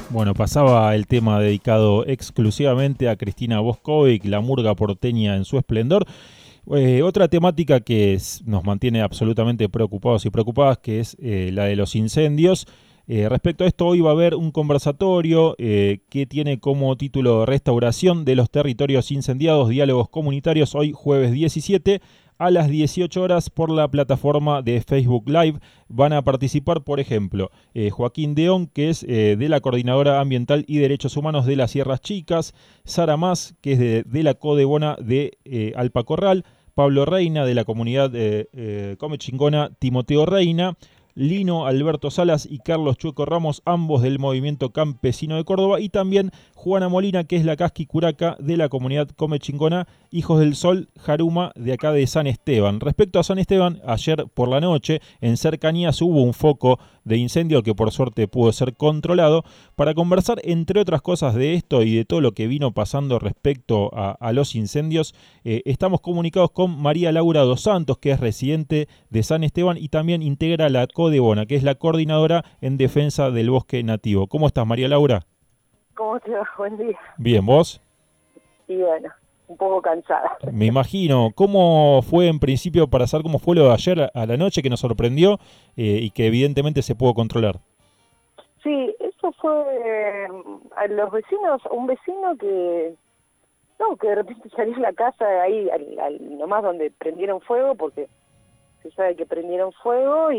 Bueno, pasaba el tema dedicado exclusivamente a Cristina Boscovic, la murga porteña en su esplendor. Otra temática que nos mantiene absolutamente preocupados y preocupadas, que es la de los incendios. Respecto a esto, hoy va a haber un conversatorio que tiene como título Restauración de los territorios incendiados, diálogos comunitarios, hoy jueves 17 a las 18 horas por la plataforma de Facebook Live. Van a participar, por ejemplo, Joaquín Deón, que es de la Coordinadora Ambiental y Derechos Humanos de las Sierras Chicas, Sara Mas, que es de la Codebona de Alpacorral, Pablo Reina, de la comunidad Comechingona, Timoteo Reina, Lino Alberto Salas y Carlos Chueco Ramos, ambos del Movimiento Campesino de Córdoba, y también Juana Molina, que es la Casqui Curaca de la comunidad Comechingona, Hijos del Sol, Jaruma, de acá de San Esteban. Respecto a San Esteban, ayer por la noche, en cercanías hubo un foco de incendio que por suerte pudo ser controlado. Para conversar, entre otras cosas, de esto y de todo lo que vino pasando respecto a los incendios, estamos comunicados con María Laura dos Santos, que es residente de San Esteban y también integra la Codebona, que es la coordinadora en defensa del bosque nativo. ¿Cómo estás, María Laura? ¿Cómo te va? Buen día. Bien, ¿vos? Y bueno, un poco cansada. Me imagino. ¿Cómo fue en principio, para saber cómo fue lo de ayer a la noche, que nos sorprendió y que evidentemente se pudo controlar? Sí, eso fue a los vecinos, un vecino que, no, que de repente salió a la casa ahí, nomás donde prendieron fuego, porque se sabe que prendieron fuego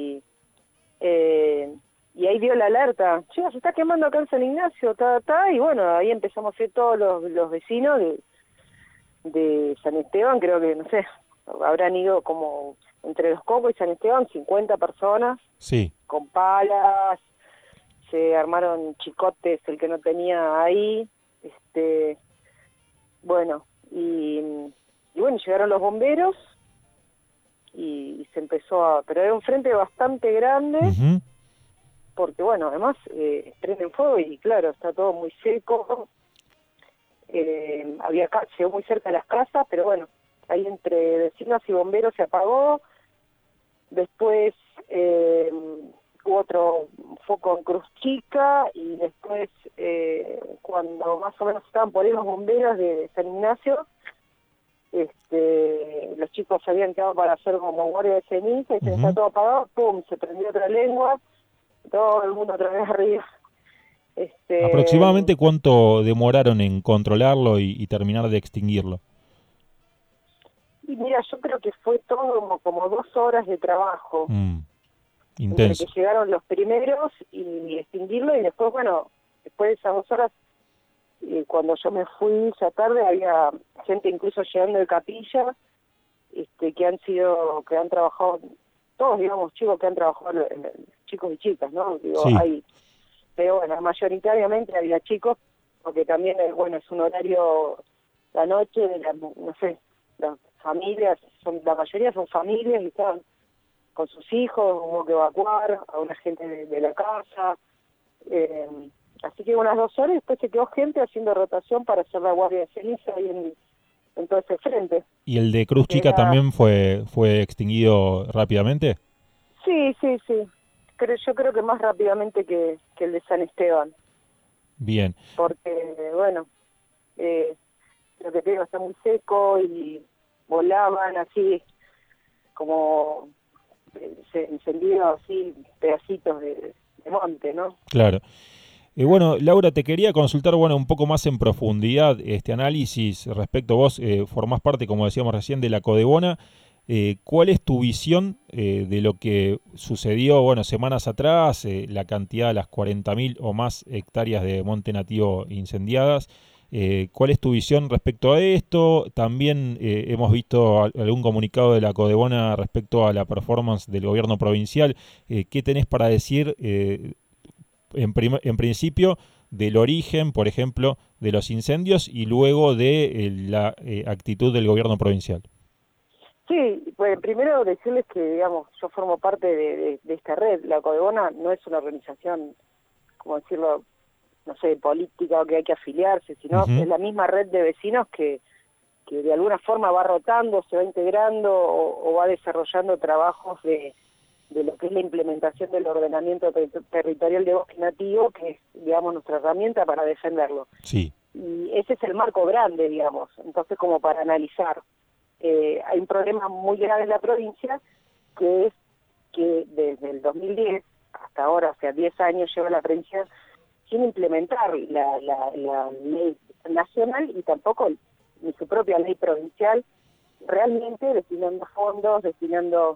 y ahí dio la alerta. Che, se está quemando acá en San Ignacio, y bueno, ahí empezamos a ir todos los vecinos de San Esteban, creo que, no sé, habrán ido como entre Los Cocos y San Esteban 50 personas, Sí. con palas, se armaron chicotes, el que no tenía ahí, bueno, y bueno, llegaron los bomberos y se empezó pero era un frente bastante grande, Uh-huh. porque bueno, además prenden fuego y claro, está todo muy seco, llegó muy cerca de las casas, pero bueno, ahí entre vecinos y bomberos se apagó. Después hubo otro foco en Cruz Chica y después cuando más o menos estaban por ahí los bomberos de San Ignacio, los chicos se habían quedado para hacer como guardia de ceniza y se está todo apagado, pum, se prendió otra lengua, todo el mundo otra vez arriba. ¿Aproximadamente cuánto demoraron en controlarlo y terminar de extinguirlo? Y mira, yo creo que fue todo como 2 horas de trabajo. Entre Intenso. que llegaron los primeros y extinguirlo, y después, bueno, después de esas 2 horas, cuando yo me fui ya tarde, había gente incluso llegando de Capilla, que han trabajado, todos, digamos, chicos que han trabajado, chicos y chicas, ¿no? Digo, Sí. pero bueno, mayoritariamente había chicos, porque también, bueno, es un horario, la noche, no sé, las familias, la mayoría son familias y estaban con sus hijos, hubo que evacuar a una gente de la casa, así que unas 2 horas, después se quedó gente haciendo rotación para hacer la guardia de ceniza ahí en todo ese frente. ¿Y el de Cruz Chica también fue extinguido rápidamente? Sí, yo creo que más rápidamente que el de San Esteban, Bien. porque bueno, lo que te digo, está muy seco y volaban así como se encendido así pedacitos de monte, ¿no? Claro. Bueno, Laura, te quería consultar, bueno, un poco más en profundidad este análisis respecto a vos, formás parte, como decíamos recién, de la Codebona. ¿Cuál es tu visión de lo que sucedió, bueno, semanas atrás, la cantidad, las 40.000 o más hectáreas de monte nativo incendiadas? ¿Cuál es tu visión respecto a esto? También hemos visto algún comunicado de la Codebona respecto a la performance del gobierno provincial. ¿Qué tenés para decir en principio del origen, por ejemplo, de los incendios y luego de la actitud del gobierno provincial? Sí, pues primero decirles que, digamos, yo formo parte de esta red. La Codebona no es una organización, como decirlo, no sé, política o que hay que afiliarse, sino Uh-huh. es la misma red de vecinos que de alguna forma va rotando, se va integrando o va desarrollando trabajos de de lo que es la implementación del ordenamiento territorial de bosque nativo, que es, digamos, nuestra herramienta para defenderlo. Sí. Y ese es el marco grande, digamos, entonces como para analizar. Hay un problema muy grave en la provincia, que es que desde el 2010 hasta ahora, o sea, 10 años lleva la provincia sin implementar la ley nacional y tampoco ni su propia ley provincial, realmente destinando fondos, destinando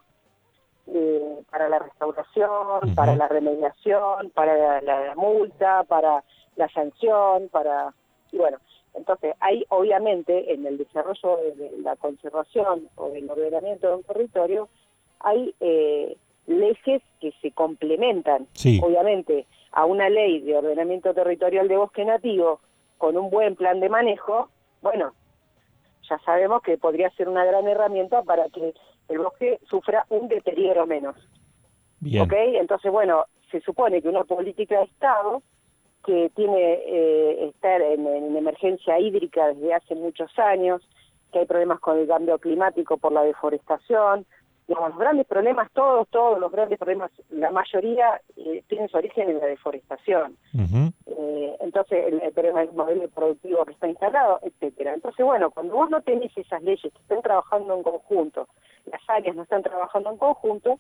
para la restauración, para la remediación, para la multa, para la sanción, y bueno, entonces hay obviamente en el desarrollo de la conservación o del ordenamiento de un territorio, hay leyes que se complementan, sí. obviamente, a una ley de ordenamiento territorial de bosque nativo con un buen plan de manejo. Bueno, ya sabemos que podría ser una gran herramienta para que el bosque sufra un deterioro menos. Bien. ¿Ok? Entonces, bueno, se supone que una política de Estado que tiene estar en emergencia hídrica desde hace muchos años, que hay problemas con el cambio climático por la deforestación, digamos, los grandes problemas, todos los grandes problemas, la mayoría tienen su origen en la deforestación. Entonces, el problema del modelo productivo que está instalado, etcétera. Entonces, bueno, cuando vos no tenés esas leyes que están trabajando en conjunto, las áreas no están trabajando en conjunto,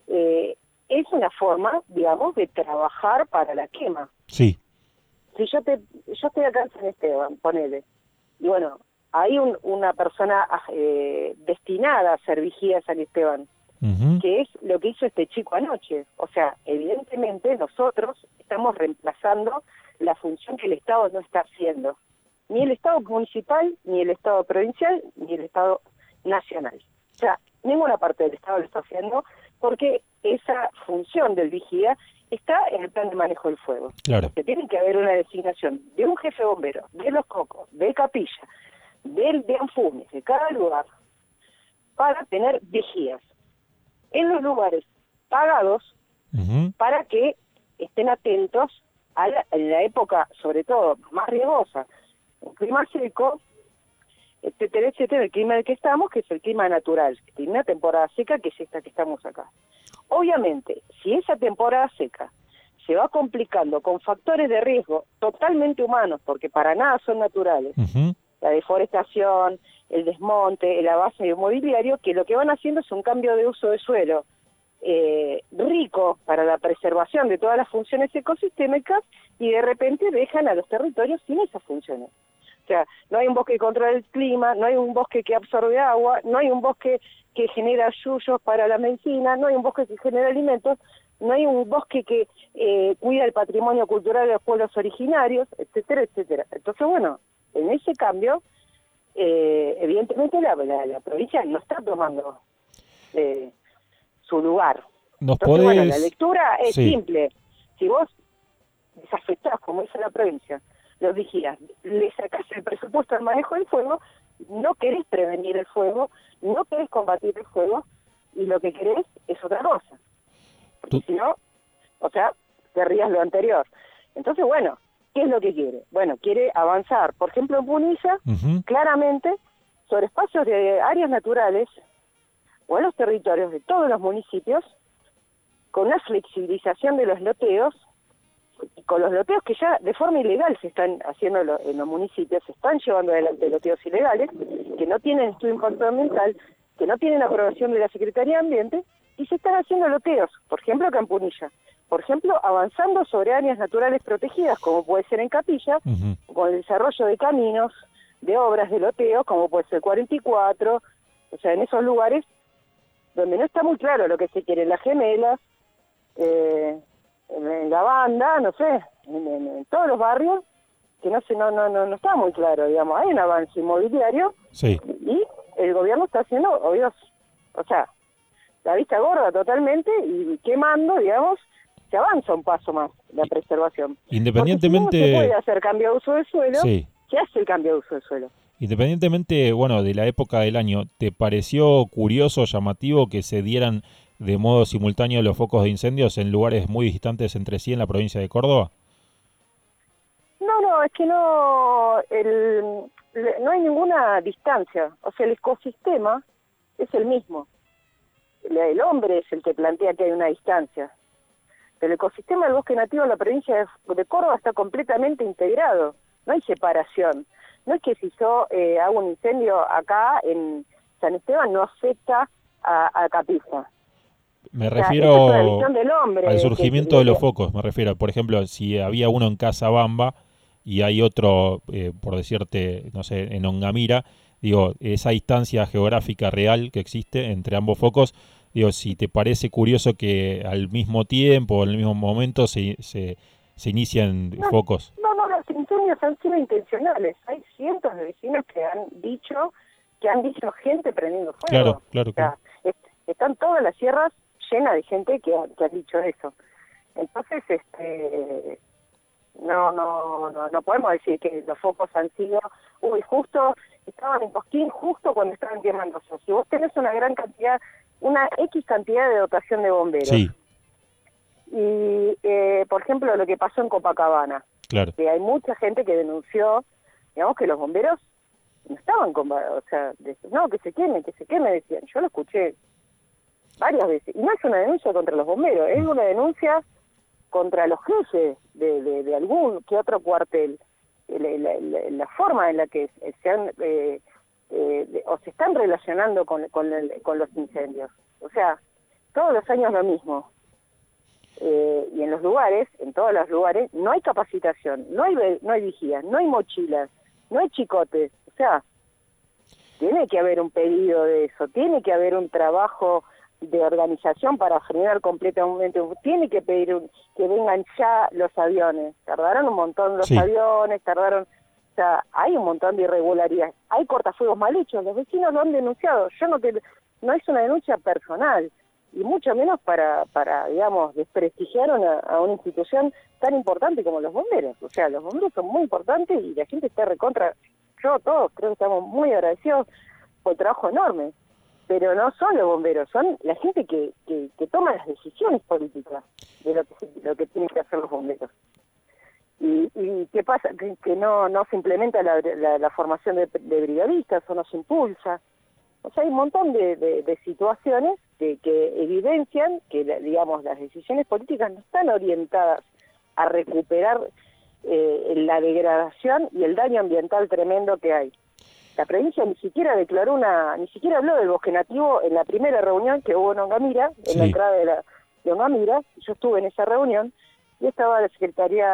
es una forma, digamos, de trabajar para la quema. Sí. Si yo estoy acá en San Esteban, ponele, y bueno, hay una persona destinada a hacer vigía en San Esteban, que es lo que hizo este chico anoche. O sea, evidentemente nosotros estamos reemplazando la función que el Estado no está haciendo. Ni el Estado municipal, ni el Estado provincial, ni el Estado nacional. O sea, ninguna parte del Estado lo está haciendo porque esa función del vigía está en el plan de manejo del fuego. Claro. Que tiene que haber una designación de un jefe bombero, de Los Cocos, de Capilla, de Anfunes, de cada lugar, para tener vigías en los lugares pagados para que estén atentos a en la época, sobre todo, más riesgosa, el clima seco, etcétera, el clima en el que estamos, que es el clima natural, que tiene una temporada seca, que es esta que estamos acá. Obviamente, si esa temporada seca se va complicando con factores de riesgo totalmente humanos, porque para nada son naturales, la deforestación, el desmonte, el avance inmobiliario, que lo que van haciendo es un cambio de uso de suelo rico para la preservación de todas las funciones ecosistémicas y de repente dejan a los territorios sin esas funciones. O sea, no hay un bosque que controla el clima, no hay un bosque que absorbe agua, no hay un bosque que genera yuyos para la medicina, no hay un bosque que genera alimentos, no hay un bosque que cuida el patrimonio cultural de los pueblos originarios, etcétera, etcétera. Entonces, bueno, en ese cambio, evidentemente la provincia no está tomando su lugar. Entonces, bueno, la lectura es simple. Si vos desafectás, como dice la provincia, los vigías, le sacás el presupuesto al manejo del fuego, no querés prevenir el fuego, no querés combatir el fuego, y lo que querés es otra cosa. Porque si no, o sea, querrías lo anterior. Entonces, bueno, ¿qué es lo que quiere? Bueno, quiere avanzar, por ejemplo, en Punilla, claramente, sobre espacios de áreas naturales, o en los territorios de todos los municipios, con una flexibilización de los loteos, y con los loteos que ya de forma ilegal se están haciendo en los municipios, se están llevando adelante loteos ilegales, que no tienen estudio de impacto ambiental, que no tienen aprobación de la Secretaría de Ambiente, y se están haciendo loteos, por ejemplo acá en Punilla, por ejemplo avanzando sobre áreas naturales protegidas, como puede ser en Capilla, con el desarrollo de caminos, de obras de loteo, como puede ser 44, o sea, en esos lugares donde no está muy claro lo que se quiere, en Las Gemelas, en la banda, no sé, en todos los barrios, que no está muy claro, digamos, hay un avance inmobiliario y el gobierno está haciendo, o sea, la vista gorda totalmente y quemando, digamos, se avanza un paso más la preservación. Independientemente... Porque si no se puede hacer cambio de uso del suelo, se hace el cambio de uso del suelo. Independientemente, bueno, de la época del año, ¿te pareció curioso, llamativo que se dieran de modo simultáneo los focos de incendios en lugares muy distantes entre sí en la provincia de Córdoba? No, es que no hay ninguna distancia. O sea, el ecosistema es el mismo. el hombre es el que plantea que hay una distancia. Pero el ecosistema del bosque nativo en la provincia de Córdoba está completamente integrado, no hay separación. No es que si yo hago un incendio acá en San Esteban no afecta a Capisa. Me Esta es refiero una visión del hombre, al surgimiento de los focos, me refiero. Por ejemplo, si había uno en Casabamba y hay otro, por decirte, no sé, en Ongamira, digo, esa distancia geográfica real que existe entre ambos focos, digo, si te parece curioso que al mismo tiempo, en el mismo momento, se inician focos. No, los incendios han sido intencionales. Hay cientos de vecinos que han dicho gente prendiendo fuego. Claro. O sea, están todas las sierras llenas de gente que ha dicho eso. Entonces, no podemos decir que los focos han sido, justo estaban en Cosquín, justo cuando estaban quemándose. Si vos tenés una X cantidad de dotación de bomberos, sí. Y, por ejemplo, lo que pasó en Copacabana, claro. que hay mucha gente que denunció, digamos, que los bomberos no estaban que se queme, decían. Yo lo escuché varias veces. Y no es una denuncia contra los bomberos, es una denuncia contra los jefes de algún que otro cuartel. La forma en la que se están relacionando con los incendios. O sea, todos los años lo mismo. Y en todos los lugares, no hay capacitación, no hay vigías, no hay mochilas, no hay chicotes. O sea, tiene que haber un pedido de eso, tiene que haber un trabajo de organización para frenar completamente, tiene que pedir que vengan ya los aviones. Tardaron un montón los aviones, o sea, hay un montón de irregularidades, hay cortafuegos mal hechos, los vecinos lo han denunciado. No es una denuncia personal, y mucho menos para digamos, desprestigiar a una institución tan importante como los bomberos. O sea, los bomberos son muy importantes y la gente está recontra. Todos creo que estamos muy agradecidos por el trabajo enorme. Pero no son los bomberos, son la gente que toma las decisiones políticas de lo que tienen que hacer los bomberos. ¿Y qué pasa? Que no se implementa la formación de brigadistas o no se impulsa. O sea, hay un montón de situaciones que evidencian que, digamos, las decisiones políticas no están orientadas a recuperar la degradación y el daño ambiental tremendo que hay. La provincia ni siquiera habló del bosque nativo en la primera reunión que hubo en Ongamira, en la entrada de Ongamira. Yo estuve en esa reunión y estaba la Secretaría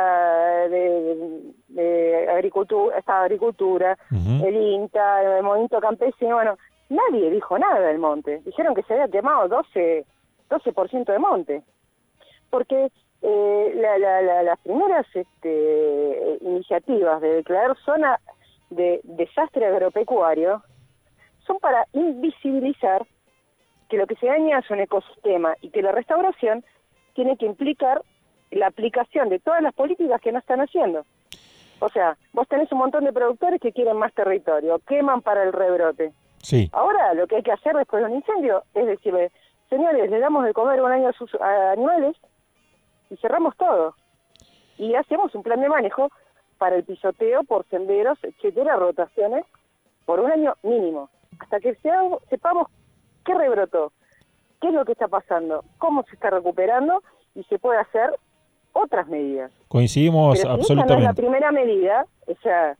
de Agricultura, el INTA, el Movimiento Campesino. Bueno, nadie dijo nada del monte. Dijeron que se había quemado 12% de monte. Porque las primeras iniciativas de declarar zona de desastre agropecuario son para invisibilizar que lo que se daña es un ecosistema y que la restauración tiene que implicar la aplicación de todas las políticas que no están haciendo. O sea, vos tenés un montón de productores que quieren más territorio, queman para el rebrote. Sí. Ahora lo que hay que hacer después de un incendio es decirle, señores, le damos de comer un año a sus animales y cerramos todo. Y hacemos un plan de manejo para el pisoteo por senderos, etcétera, rotaciones, por un año mínimo, hasta que sepamos qué rebrotó, qué es lo que está pasando, cómo se está recuperando y se puede hacer otras medidas. Coincidimos pero si absolutamente. esa no es la primera medida, o sea...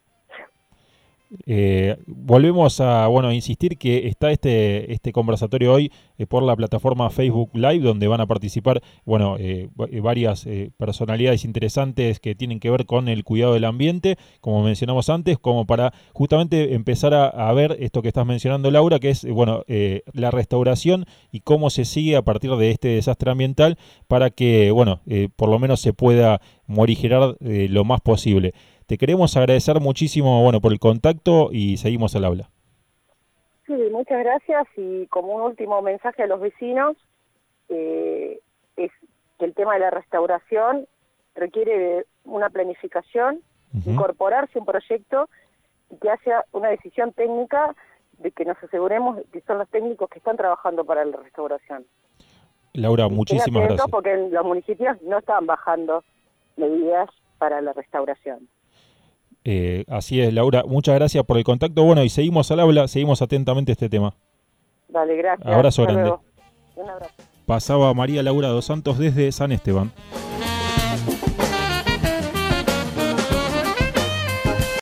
Volvemos a insistir que está este conversatorio hoy por la plataforma Facebook Live, donde van a participar varias personalidades interesantes que tienen que ver con el cuidado del ambiente, como mencionamos antes, como para justamente empezar a ver esto que estás mencionando, Laura, que es la restauración y cómo se sigue a partir de este desastre ambiental para que por lo menos se pueda morigerar lo más posible. Te queremos agradecer muchísimo por el contacto y seguimos al habla. Sí, muchas gracias, y como un último mensaje a los vecinos, es que el tema de la restauración requiere de una planificación, incorporarse a un proyecto y que haya una decisión técnica de que nos aseguremos que son los técnicos que están trabajando para la restauración. Laura, muchísimas gracias. Porque los municipios no están bajando medidas para la restauración. Así es, Laura. Muchas gracias por el contacto. Y seguimos al habla, seguimos atentamente este tema. Dale, gracias. Abrazo grande. Luego. Un abrazo. Pasaba María Laura dos Santos desde San Esteban.